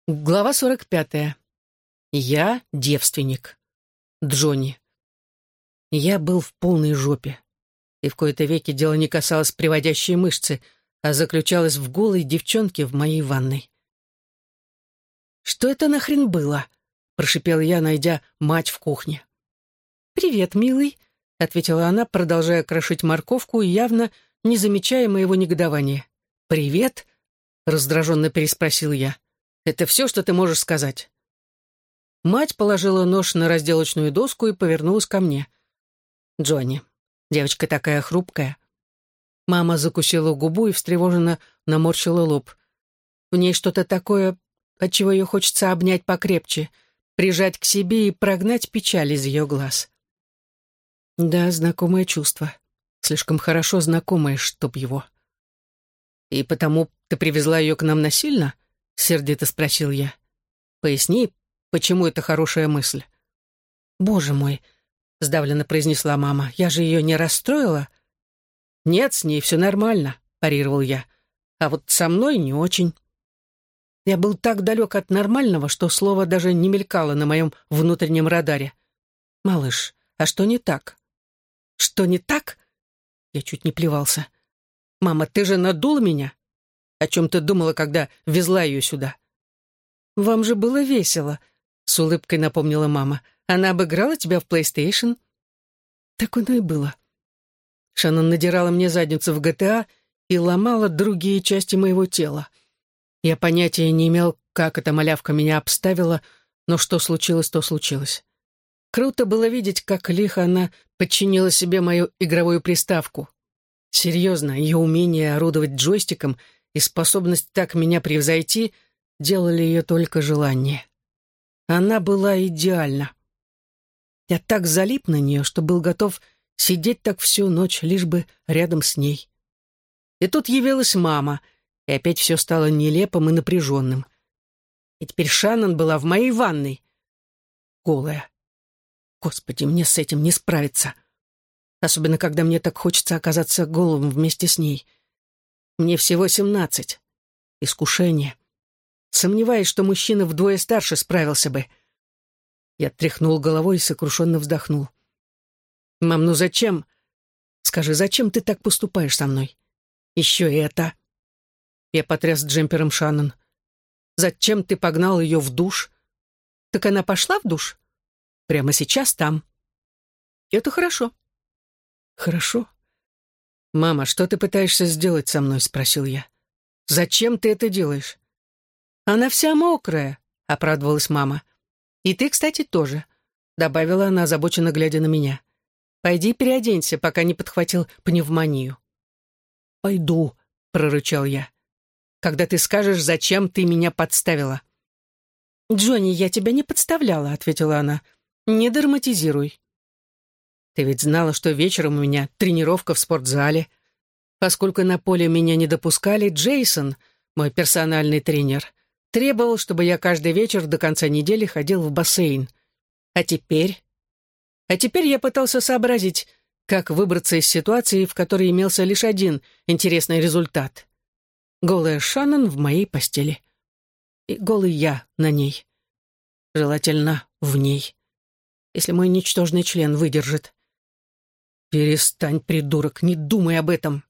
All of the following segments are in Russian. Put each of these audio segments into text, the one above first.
Глава 45. Я девственник. Джонни. Я был в полной жопе. И в кои-то веки дело не касалось приводящей мышцы, а заключалось в голой девчонке в моей ванной. «Что это нахрен было?» — прошипел я, найдя мать в кухне. «Привет, милый», — ответила она, продолжая крошить морковку и явно не замечая моего негодования. «Привет?» — раздраженно переспросил я. «Это все, что ты можешь сказать?» Мать положила нож на разделочную доску и повернулась ко мне. «Джонни, девочка такая хрупкая». Мама закусила губу и встревоженно наморщила лоб. В ней что-то такое, от чего ее хочется обнять покрепче, прижать к себе и прогнать печаль из ее глаз. Да, знакомое чувство. Слишком хорошо знакомое, чтоб его. «И потому ты привезла ее к нам насильно?» — сердито спросил я. «Поясни, почему это хорошая мысль?» «Боже мой!» — сдавленно произнесла мама. «Я же ее не расстроила?» «Нет, с ней все нормально», — парировал я. «А вот со мной не очень». Я был так далек от нормального, что слово даже не мелькало на моем внутреннем радаре. «Малыш, а что не так?» «Что не так?» Я чуть не плевался. «Мама, ты же надула меня? О чем ты думала, когда везла ее сюда?» «Вам же было весело», — с улыбкой напомнила мама. «Она обыграла тебя в PlayStation?» Так оно и было. Шаннон надирала мне задницу в GTA и ломала другие части моего тела. Я понятия не имел, как эта малявка меня обставила, но что случилось, то случилось. Круто было видеть, как лихо она подчинила себе мою игровую приставку. Серьезно, ее умение орудовать джойстиком и способность так меня превзойти делали ее только желание. Она была идеальна. Я так залип на нее, что был готов сидеть так всю ночь, лишь бы рядом с ней. И тут явилась мама, и опять все стало нелепым и напряженным. И теперь Шаннон была в моей ванной. Голая. Господи, мне с этим не справиться. Особенно, когда мне так хочется оказаться голым вместе с ней. Мне всего 17. Искушение. Сомневаюсь, что мужчина вдвое старше справился бы. Я тряхнул головой и сокрушенно вздохнул. «Мам, ну зачем? Скажи, зачем ты так поступаешь со мной? Еще и это...» Я потряс джемпером Шаннон. «Зачем ты погнал ее в душ?» «Так она пошла в душ?» «Прямо сейчас там». «Это хорошо». «Хорошо?» «Мама, что ты пытаешься сделать со мной?» — спросил я. «Зачем ты это делаешь?» «Она вся мокрая», — оправдывалась мама. «И ты, кстати, тоже», — добавила она, озабоченно глядя на меня. «Пойди переоденься, пока не подхватил пневмонию». «Пойду», — прорычал я. «Когда ты скажешь, зачем ты меня подставила». «Джонни, я тебя не подставляла», — ответила она. «Не драматизируй». «Ты ведь знала, что вечером у меня тренировка в спортзале. Поскольку на поле меня не допускали, Джейсон, мой персональный тренер, требовал, чтобы я каждый вечер до конца недели ходил в бассейн. А теперь? А теперь я пытался сообразить, как выбраться из ситуации, в которой имелся лишь один интересный результат. Голая Шаннон в моей постели. И голый я на ней. Желательно в ней. Если мой ничтожный член выдержит. «Перестань, придурок, не думай об этом.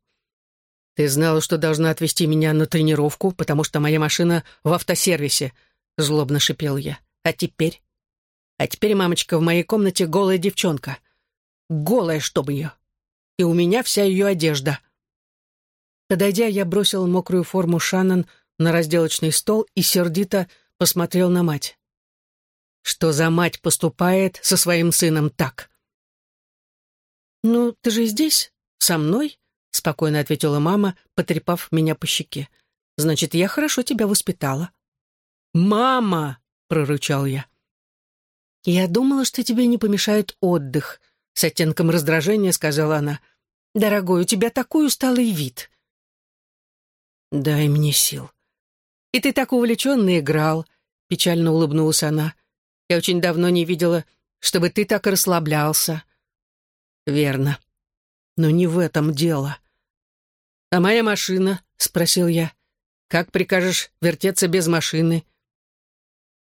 Ты знала, что должна отвезти меня на тренировку, потому что моя машина в автосервисе», — злобно шипел я. «А теперь? А теперь, мамочка, в моей комнате голая девчонка. Голая, чтобы ее. И у меня вся ее одежда». Подойдя, я бросил мокрую форму Шаннон на разделочный стол и сердито посмотрел на мать. Что за мать поступает со своим сыном так? «Ну, ты же здесь, со мной?» — спокойно ответила мама, потрепав меня по щеке. «Значит, я хорошо тебя воспитала». «Мама!» — прорычал я. «Я думала, что тебе не помешает отдых», — с оттенком раздражения сказала она. «Дорогой, у тебя такой усталый вид». «Дай мне сил». «И ты так увлеченно играл», — печально улыбнулась она. «Я очень давно не видела, чтобы ты так расслаблялся». «Верно. Но не в этом дело». «А моя машина?» — спросил я. «Как прикажешь вертеться без машины?»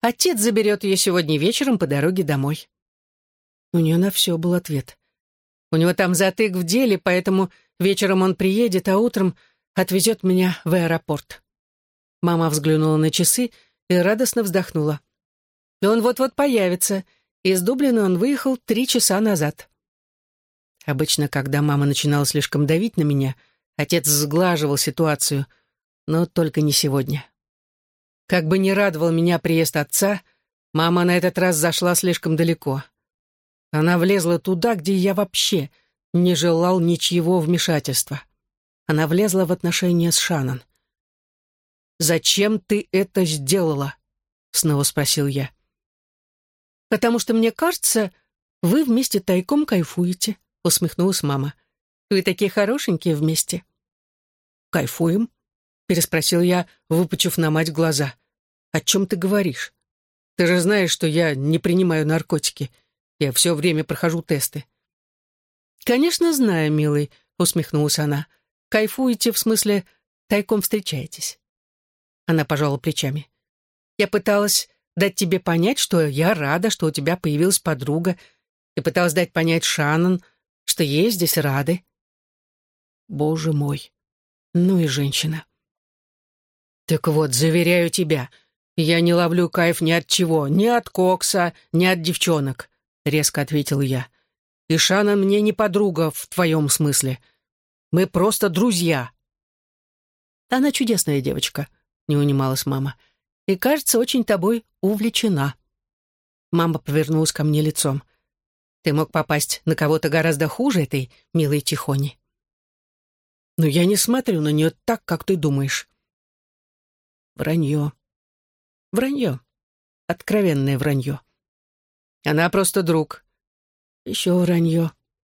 Отец заберет ее сегодня вечером по дороге домой. У нее на все был ответ. У него там затык в деле, поэтому вечером он приедет, а утром отвезет меня в аэропорт. Мама взглянула на часы и радостно вздохнула. И он вот-вот появится. Из Дублина он выехал 3 часа назад. Обычно, когда мама начинала слишком давить на меня, отец сглаживал ситуацию, но только не сегодня. Как бы ни радовал меня приезд отца, мама на этот раз зашла слишком далеко. Она влезла туда, где я вообще не желал ничьего вмешательства. Она влезла в отношения с Шаннон. «Зачем ты это сделала?» — снова спросил я. «Потому что, мне кажется, вы вместе тайком кайфуете», — усмехнулась мама. «Вы такие хорошенькие вместе». «Кайфуем?» — переспросил я, выпучив на мать глаза. «О чем ты говоришь? Ты же знаешь, что я не принимаю наркотики. Я все время прохожу тесты». «Конечно, знаю, милый», — усмехнулась она. «Кайфуете, в смысле, тайком встречаетесь». Она пожала плечами. «Я пыталась дать тебе понять, что я рада, что у тебя появилась подруга, и пыталась дать понять Шаннон, что ей здесь рады». Боже мой, ну и женщина. «Так вот, заверяю тебя, я не ловлю кайф ни от чего, ни от кокса, ни от девчонок», — резко ответил я. «И Шаннон мне не подруга в твоем смысле. Мы просто друзья». «Она чудесная девочка», — не унималась мама, «и, кажется, очень тобой увлечена». Мама повернулась ко мне лицом. «Ты мог попасть на кого-то гораздо хуже этой милой Тихони». «Но я не смотрю на нее так, как ты думаешь». Вранье. Вранье. Откровенное вранье. Она просто друг. Еще вранье.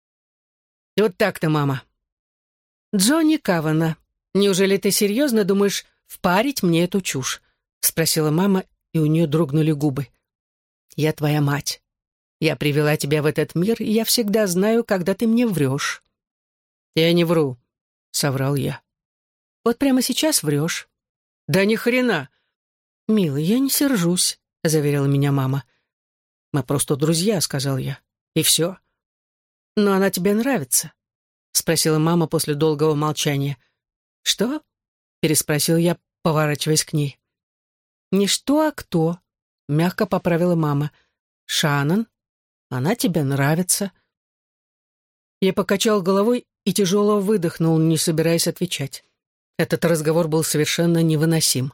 И вот так-то, мама. «Джонни Кавана, неужели ты серьезно думаешь впарить мне эту чушь?» — спросила мама, и у нее дрогнули губы. «Я твоя мать. Я привела тебя в этот мир, и я всегда знаю, когда ты мне врешь». «Я не вру», — соврал я. «Вот прямо сейчас врешь». «Да ни хрена!» «Милый, я не сержусь», — заверила меня мама. «Мы просто друзья», — сказал я. «И все». «Но она тебе нравится?» — спросила мама после долгого молчания. «Что?» — переспросил я, поворачиваясь к ней. «Не что, а кто?» — мягко поправила мама. «Шаннон, она тебе нравится». Я покачал головой и тяжело выдохнул, не собираясь отвечать. Этот разговор был совершенно невыносим.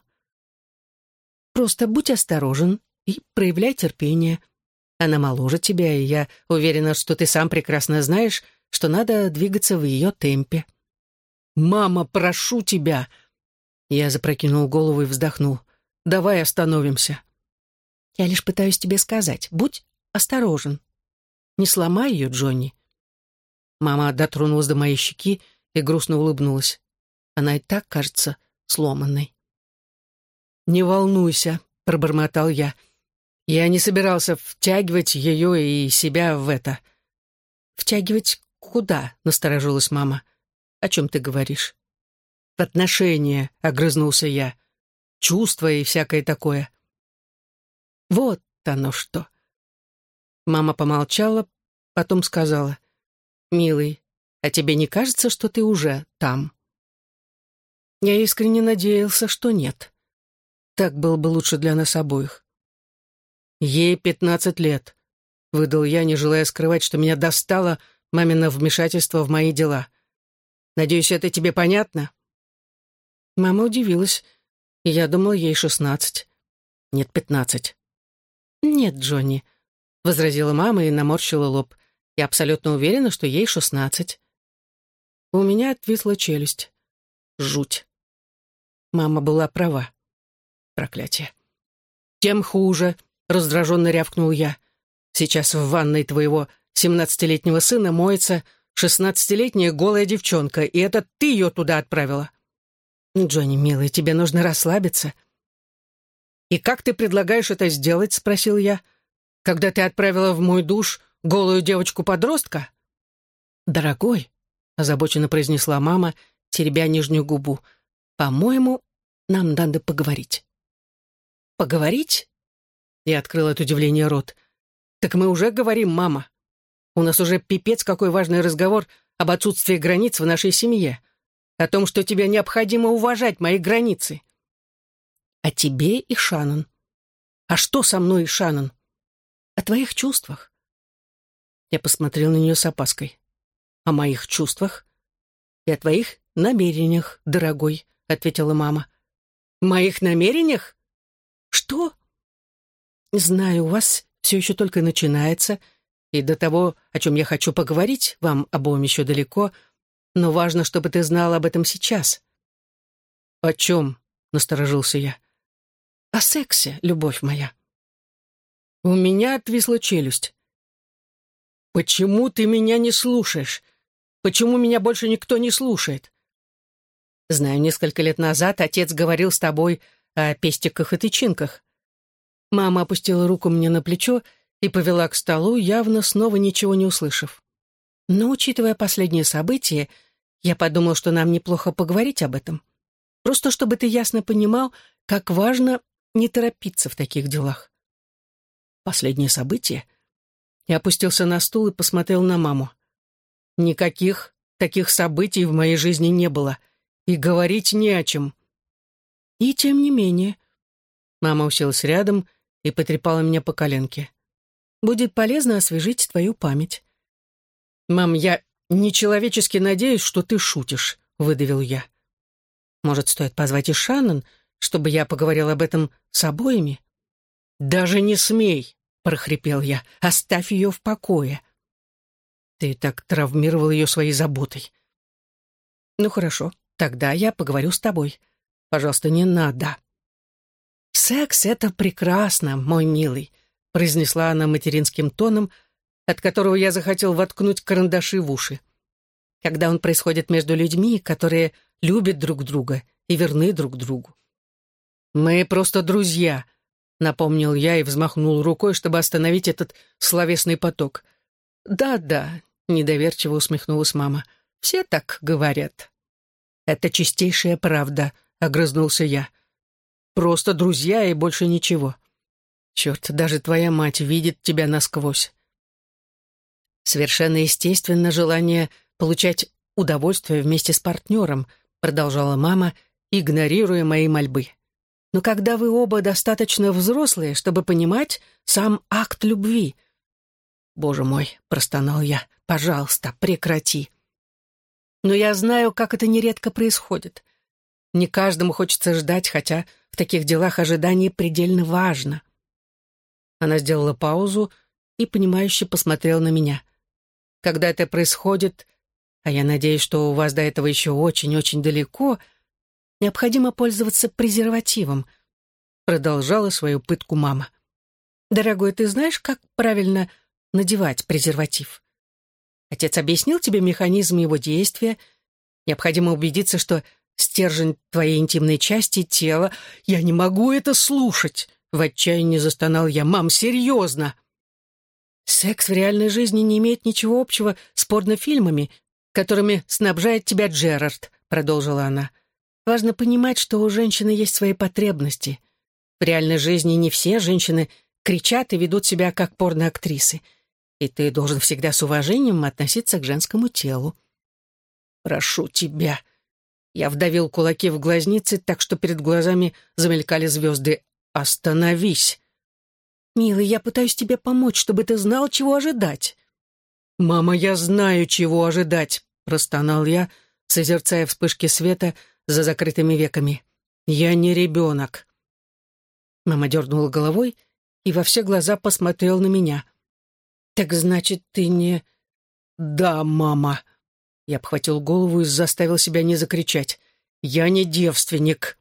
«Просто будь осторожен и проявляй терпение. Она моложе тебя, и я уверена, что ты сам прекрасно знаешь, что надо двигаться в ее темпе». «Мама, прошу тебя!» Я запрокинул голову и вздохнул. «Давай остановимся». «Я лишь пытаюсь тебе сказать, будь осторожен. Не сломай ее, Джонни». Мама дотронулась до моей щеки и грустно улыбнулась. Она и так кажется сломанной. «Не волнуйся», — пробормотал я. Я не собирался втягивать ее и себя в это. «Втягивать куда?» — насторожилась мама. «О чем ты говоришь?» «В отношения», — огрызнулся я. «Чувства и всякое такое». «Вот оно что». Мама помолчала, потом сказала. «Милый, а тебе не кажется, что ты уже там?» Я искренне надеялся, что нет. Так было бы лучше для нас обоих. «Ей 15 лет», — выдал я, не желая скрывать, что меня достало мамино вмешательство в мои дела. «Надеюсь, это тебе понятно?» Мама удивилась. Я думал, ей 16. Нет, 15. «Нет, Джонни», — возразила мама и наморщила лоб. «Я абсолютно уверена, что ей 16». У меня отвисла челюсть. Жуть. Мама была права. Проклятие. «Тем хуже», — раздраженно рявкнул я. «Сейчас в ванной твоего 17-летнего сына моется 16-летняя голая девчонка, и это ты ее туда отправила». «Джонни, милый, тебе нужно расслабиться». «И как ты предлагаешь это сделать?» — спросил я. «Когда ты отправила в мой душ голую девочку-подростка?» «Дорогой», — озабоченно произнесла мама, теребя нижнюю губу, «по-моему, нам надо поговорить». «Поговорить? Я открыла от удивления рот. «Так мы уже говорим, мама. У нас уже пипец какой важный разговор об отсутствии границ в нашей семье. О том, что тебе необходимо уважать мои границы. О тебе и Шаннон. А что со мной и Шаннон? О твоих чувствах». Я посмотрел на нее с опаской. «О моих чувствах и о твоих намерениях, дорогой», — ответила мама. «Моих намерениях? Что?» «Знаю, у вас все еще только начинается, и до того, о чем я хочу поговорить, вам обоим еще далеко, но важно, чтобы ты знал об этом сейчас». «О чем?» — насторожился я. «О сексе, любовь моя». У меня отвисла челюсть. «Почему ты меня не слушаешь? Почему меня больше никто не слушает?» «Знаю, несколько лет назад отец говорил с тобой о пестиках и тычинках». Мама опустила руку мне на плечо и повела к столу, явно снова ничего не услышав. Но, учитывая последние события, я подумал, что нам неплохо поговорить об этом. Просто чтобы ты ясно понимал, как важно не торопиться в таких делах. Последнее событие? Я опустился на стул и посмотрел на маму. Никаких таких событий в моей жизни не было, и говорить не о чем. И тем не менее. Мама уселась рядом и потрепала меня по коленке. Будет полезно освежить твою память. «Мам, я нечеловечески надеюсь, что ты шутишь», — выдавил я. «Может, стоит позвать и Шаннон, чтобы я поговорил об этом с обоими?» «Даже не смей», — прохрипел я, — «оставь ее в покое». «Ты так травмировал ее своей заботой». «Ну хорошо, тогда я поговорю с тобой. Пожалуйста, не надо». «Секс — это прекрасно, мой милый», — произнесла она материнским тоном, от которого я захотел воткнуть карандаши в уши. «Когда он происходит между людьми, которые любят друг друга и верны друг другу». «Мы просто друзья», — напомнил я и взмахнул рукой, чтобы остановить этот словесный поток. «Да-да», — недоверчиво усмехнулась мама, — «все так говорят». «Это чистейшая правда», — огрызнулся я. «Просто друзья и больше ничего. Черт, даже твоя мать видит тебя насквозь». «Совершенно естественно желание получать удовольствие вместе с партнером», продолжала мама, игнорируя мои мольбы. «Но когда вы оба достаточно взрослые, чтобы понимать сам акт любви...» «Боже мой», — простонал я, — «пожалуйста, прекрати». «Но я знаю, как это нередко происходит. Не каждому хочется ждать, хотя в таких делах ожидание предельно важно». Она сделала паузу и, понимающе посмотрела на меня. «Когда это происходит, а я надеюсь, что у вас до этого еще очень-очень далеко, необходимо пользоваться презервативом», продолжала свою пытку мама. «Дорогой, ты знаешь, как правильно надевать презерватив? Отец объяснил тебе механизм его действия. Необходимо убедиться, что стержень твоей интимной части тела... Я не могу это слушать!» В отчаянии застонал я. «Мам, серьезно!» «Секс в реальной жизни не имеет ничего общего с порнофильмами, которыми снабжает тебя Джерард», продолжила она. «Важно понимать, что у женщины есть свои потребности. В реальной жизни не все женщины кричат и ведут себя как порноактрисы. И ты должен всегда с уважением относиться к женскому телу». «Прошу тебя». Я вдавил кулаки в глазницы, так что перед глазами замелькали звезды. «Остановись!» «Милый, я пытаюсь тебе помочь, чтобы ты знал, чего ожидать». «Мама, я знаю, чего ожидать», — простонал я, созерцая вспышки света за закрытыми веками. «Я не ребенок». Мама дернула головой и во все глаза посмотрела на меня. «Так значит, ты не...» «Да, мама». Я обхватил голову и заставил себя не закричать. «Я не девственник».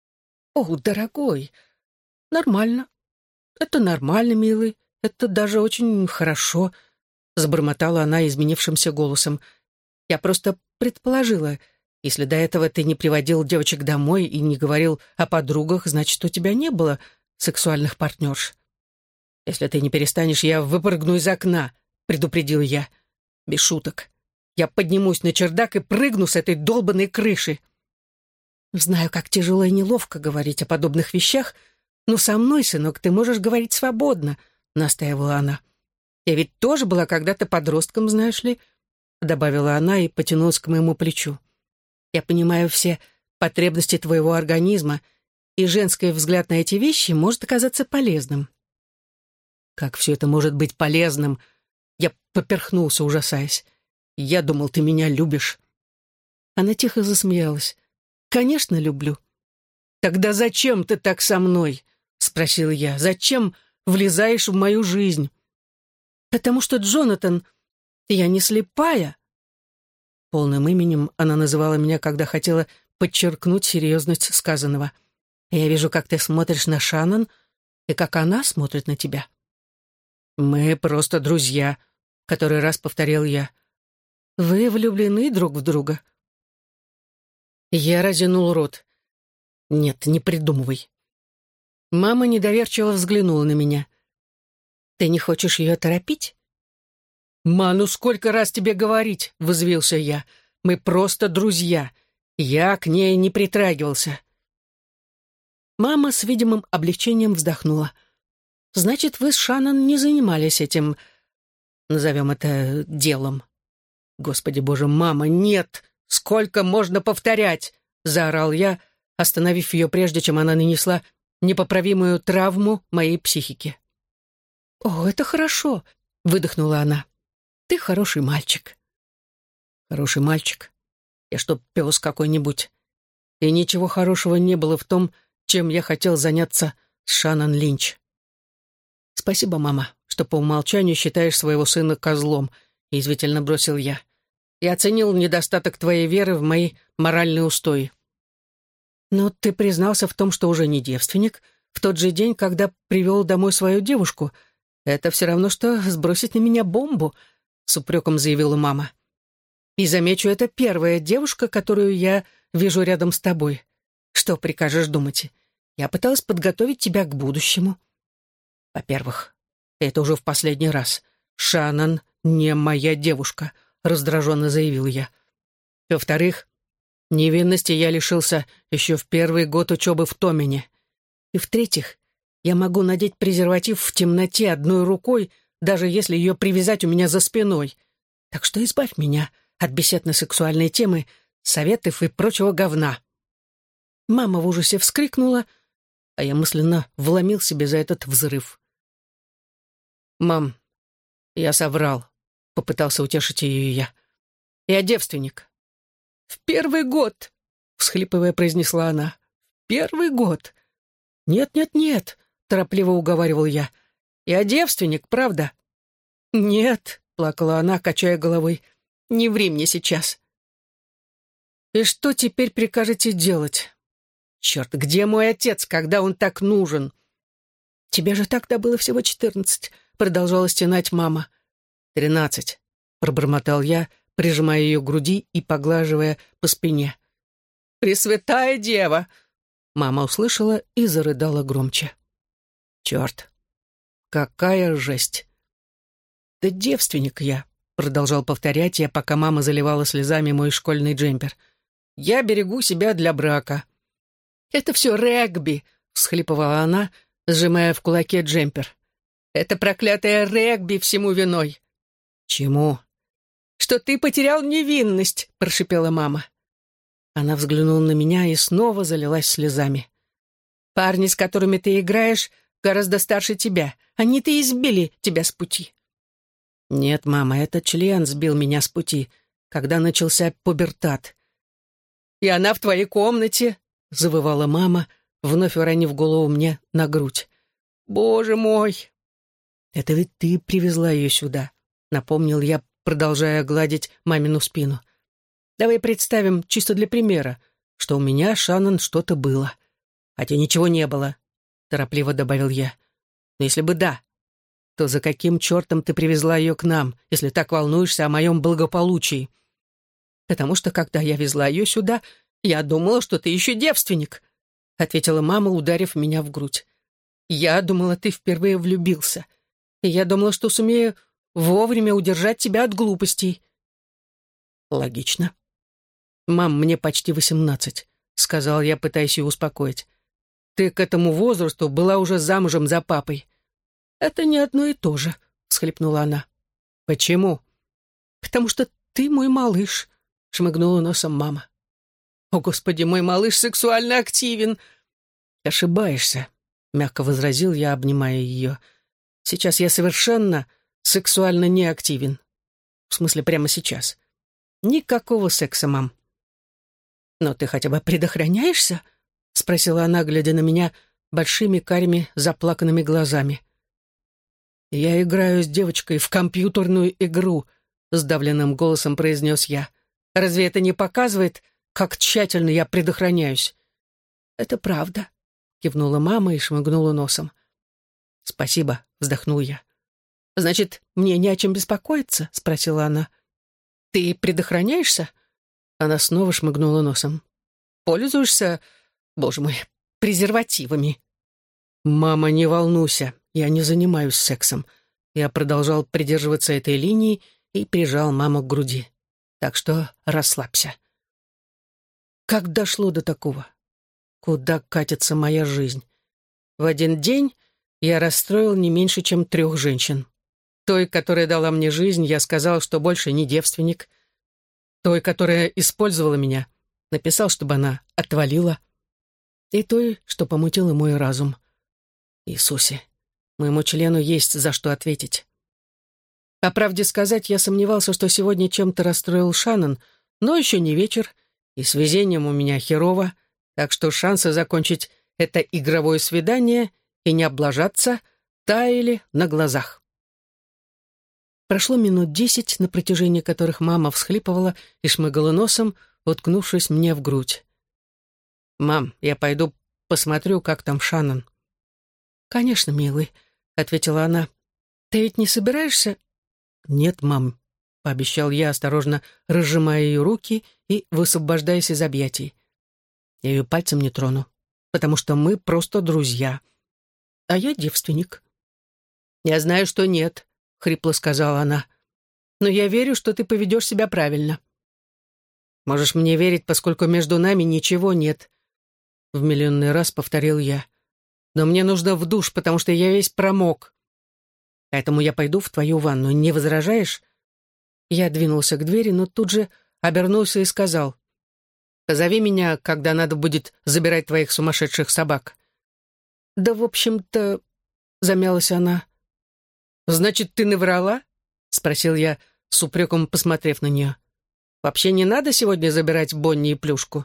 «О, дорогой, нормально. Это нормально, милый. Это даже очень хорошо», — забормотала она изменившимся голосом. «Я просто предположила, если до этого ты не приводил девочек домой и не говорил о подругах, значит, у тебя не было сексуальных партнерш. Если ты не перестанешь, я выпрыгну из окна», — предупредил я. «Без шуток. Я поднимусь на чердак и прыгну с этой долбанной крыши». Знаю, как тяжело и неловко говорить о подобных вещах, «Ну, со мной, сынок, ты можешь говорить свободно», — настаивала она. «Я ведь тоже была когда-то подростком, знаешь ли», — добавила она и потянулась к моему плечу. «Я понимаю все потребности твоего организма, и женский взгляд на эти вещи может оказаться полезным». «Как все это может быть полезным?» Я поперхнулся, ужасаясь. «Я думал, ты меня любишь». Она тихо засмеялась. «Конечно, люблю». «Тогда зачем ты так со мной?» — спросил я. «Зачем влезаешь в мою жизнь?» «Потому что, Джонатан, я не слепая». Полным именем она называла меня, когда хотела подчеркнуть серьезность сказанного. «Я вижу, как ты смотришь на Шаннон, и как она смотрит на тебя». «Мы просто друзья», — который раз повторил я. «Вы влюблены друг в друга?» Я разинул рот. «Нет, не придумывай». Мама недоверчиво взглянула на меня. «Ты не хочешь ее торопить?» «Ма, ну сколько раз тебе говорить?» — взвился я. «Мы просто друзья. Я к ней не притрагивался». Мама с видимым облегчением вздохнула. «Значит, вы с Шаннон не занимались этим, назовем это, делом». «Господи боже, мама, нет! Сколько можно повторять?» — заорал я, остановив ее прежде, чем она нанесла непоправимую травму моей психике. «О, это хорошо!» — выдохнула она. «Ты хороший мальчик». «Хороший мальчик? Я что, пес какой-нибудь?» И ничего хорошего не было в том, чем я хотел заняться с Шаннон Линч. «Спасибо, мама, что по умолчанию считаешь своего сына козлом», — язвительно бросил я. «Я оценил недостаток твоей веры в мои моральные устои». «Но ты признался в том, что уже не девственник, в тот же день, когда привел домой свою девушку. Это все равно, что сбросить на меня бомбу», — с упреком заявила мама. «И замечу, это первая девушка, которую я вижу рядом с тобой. Что прикажешь думать? Я пыталась подготовить тебя к будущему». «Во-первых, это уже в последний раз. Шаннон не моя девушка», — раздраженно заявил я. «Во-вторых, невинности я лишился еще в первый год учебы в Томине. И в-третьих, я могу надеть презерватив в темноте одной рукой, даже если ее привязать у меня за спиной. Так что избавь меня от бесед на сексуальные темы, советов и прочего говна». Мама в ужасе вскрикнула, а я мысленно вломил себе за этот взрыв. «Мам, я соврал», — попытался утешить ее я. «Я девственник». «В первый год», — всхлипывая, произнесла она. «В первый год». «Нет», — торопливо уговаривал я. «Я девственник, правда?» «Нет», — плакала она, качая головой. «Не ври мне сейчас». «И что теперь прикажете делать? Черт, где мой отец, когда он так нужен?» «Тебе же тогда было всего 14», — продолжала стенать мама. 13, пробормотал я, прижимая ее к груди и поглаживая по спине. «Пресвятая дева!» Мама услышала и зарыдала громче. «Черт, какая жесть!» «Да девственник я», — продолжал повторять я, пока мама заливала слезами мой школьный джемпер. «Я берегу себя для брака». «Это все регби», — всхлипывала она, сжимая в кулаке джемпер. «Это проклятое регби всему виной». «Чему?» «Что ты потерял невинность», — прошипела мама. Она взглянула на меня и снова залилась слезами. «Парни, с которыми ты играешь, гораздо старше тебя. Они-то и сбили тебя с пути». «Нет, мама, это член сбил меня с пути, когда начался пубертат». «И она в твоей комнате», — завывала мама, вновь уронив голову мне на грудь. «Боже мой!» «Это ведь ты привезла ее сюда», — напомнил я, продолжая гладить мамину спину. «Давай представим, чисто для примера, что у меня, Шаннон, что-то было. Хотя ничего не было», — торопливо добавил я. «Но если бы да, то за каким чертом ты привезла ее к нам, если так волнуешься о моем благополучии?» «Потому что, когда я везла ее сюда, я думала, что ты еще девственник», — ответила мама, ударив меня в грудь. «Я думала, ты впервые влюбился, и я думала, что сумею вовремя удержать тебя от глупостей». «Логично». «Мам, мне почти 18», — сказал я, пытаясь ее успокоить. ты к этому возрасту была уже замужем за папой». «Это не одно и то же», — всхлипнула она. «Почему?» «Потому что ты мой малыш», — шмыгнула носом мама. «О, Господи, мой малыш сексуально активен!» «Ошибаешься», — мягко возразил я, обнимая ее. «Сейчас я совершенно сексуально неактивен. В смысле, прямо сейчас. Никакого секса, мам». «Но ты хотя бы предохраняешься?» — спросила она, глядя на меня большими карими заплаканными глазами. «Я играю с девочкой в компьютерную игру», — сдавленным голосом произнес я. «Разве это не показывает, как тщательно я предохраняюсь?» «Это правда», — кивнула мама и шмыгнула носом. «Спасибо», — вздохнул я. «Значит, мне не о чем беспокоиться?» — спросила она. «Ты предохраняешься?» Она снова шмыгнула носом. «Пользуешься, боже мой, презервативами?» «Мама, не волнуйся, я не занимаюсь сексом». Я продолжал придерживаться этой линии и прижал маму к груди. «Так что расслабься». Как дошло до такого? Куда катится моя жизнь? В один день я расстроил не меньше, чем 3 женщин. Той, которая дала мне жизнь, я сказал, что больше не девственник. Той, которая использовала меня, написал, чтобы она отвалила. И той, что помутила мой разум. Иисусе, моему члену есть за что ответить. По правде сказать, я сомневался, что сегодня чем-то расстроил Шаннон, но еще не вечер, и с везением у меня херово, так что шансы закончить это игровое свидание и не облажаться таяли на глазах. Прошло минут 10, на протяжении которых мама всхлипывала и шмыгала носом, уткнувшись мне в грудь. «Мам, я пойду посмотрю, как там Шаннон». «Конечно, милый», — ответила она. «Ты ведь не собираешься?» «Нет, мам», — пообещал я, осторожно разжимая ее руки и высвобождаясь из объятий. «Я ее пальцем не трону, потому что мы просто друзья. А я девственник». «Я знаю, что нет», — хрипло сказала она. «Но я верю, что ты поведешь себя правильно». «Можешь мне верить, поскольку между нами ничего нет», — в миллионный раз повторил я. «Но мне нужно в душ, потому что я весь промок. Поэтому я пойду в твою ванну. Не возражаешь?» Я двинулся к двери, но тут же обернулся и сказал: «Позови меня, когда надо будет забирать твоих сумасшедших собак». «Да, в общем-то...» — замялась она. «Значит, ты наврала?» — спросил я, с упреком посмотрев на нее. «Вообще не надо сегодня забирать Бонни и Плюшку?»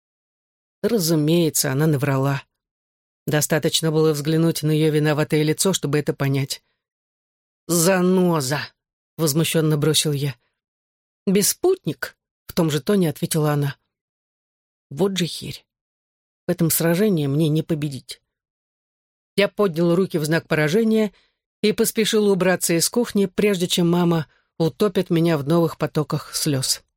Разумеется, она наврала. Достаточно было взглянуть на ее виноватое лицо, чтобы это понять. «Заноза!» — возмущенно бросил я. «Беспутник?» — в том же тоне ответила она. Вот же херь. В этом сражении мне не победить. Я поднял руки в знак поражения и поспешил убраться из кухни, прежде чем мама утопит меня в новых потоках слез.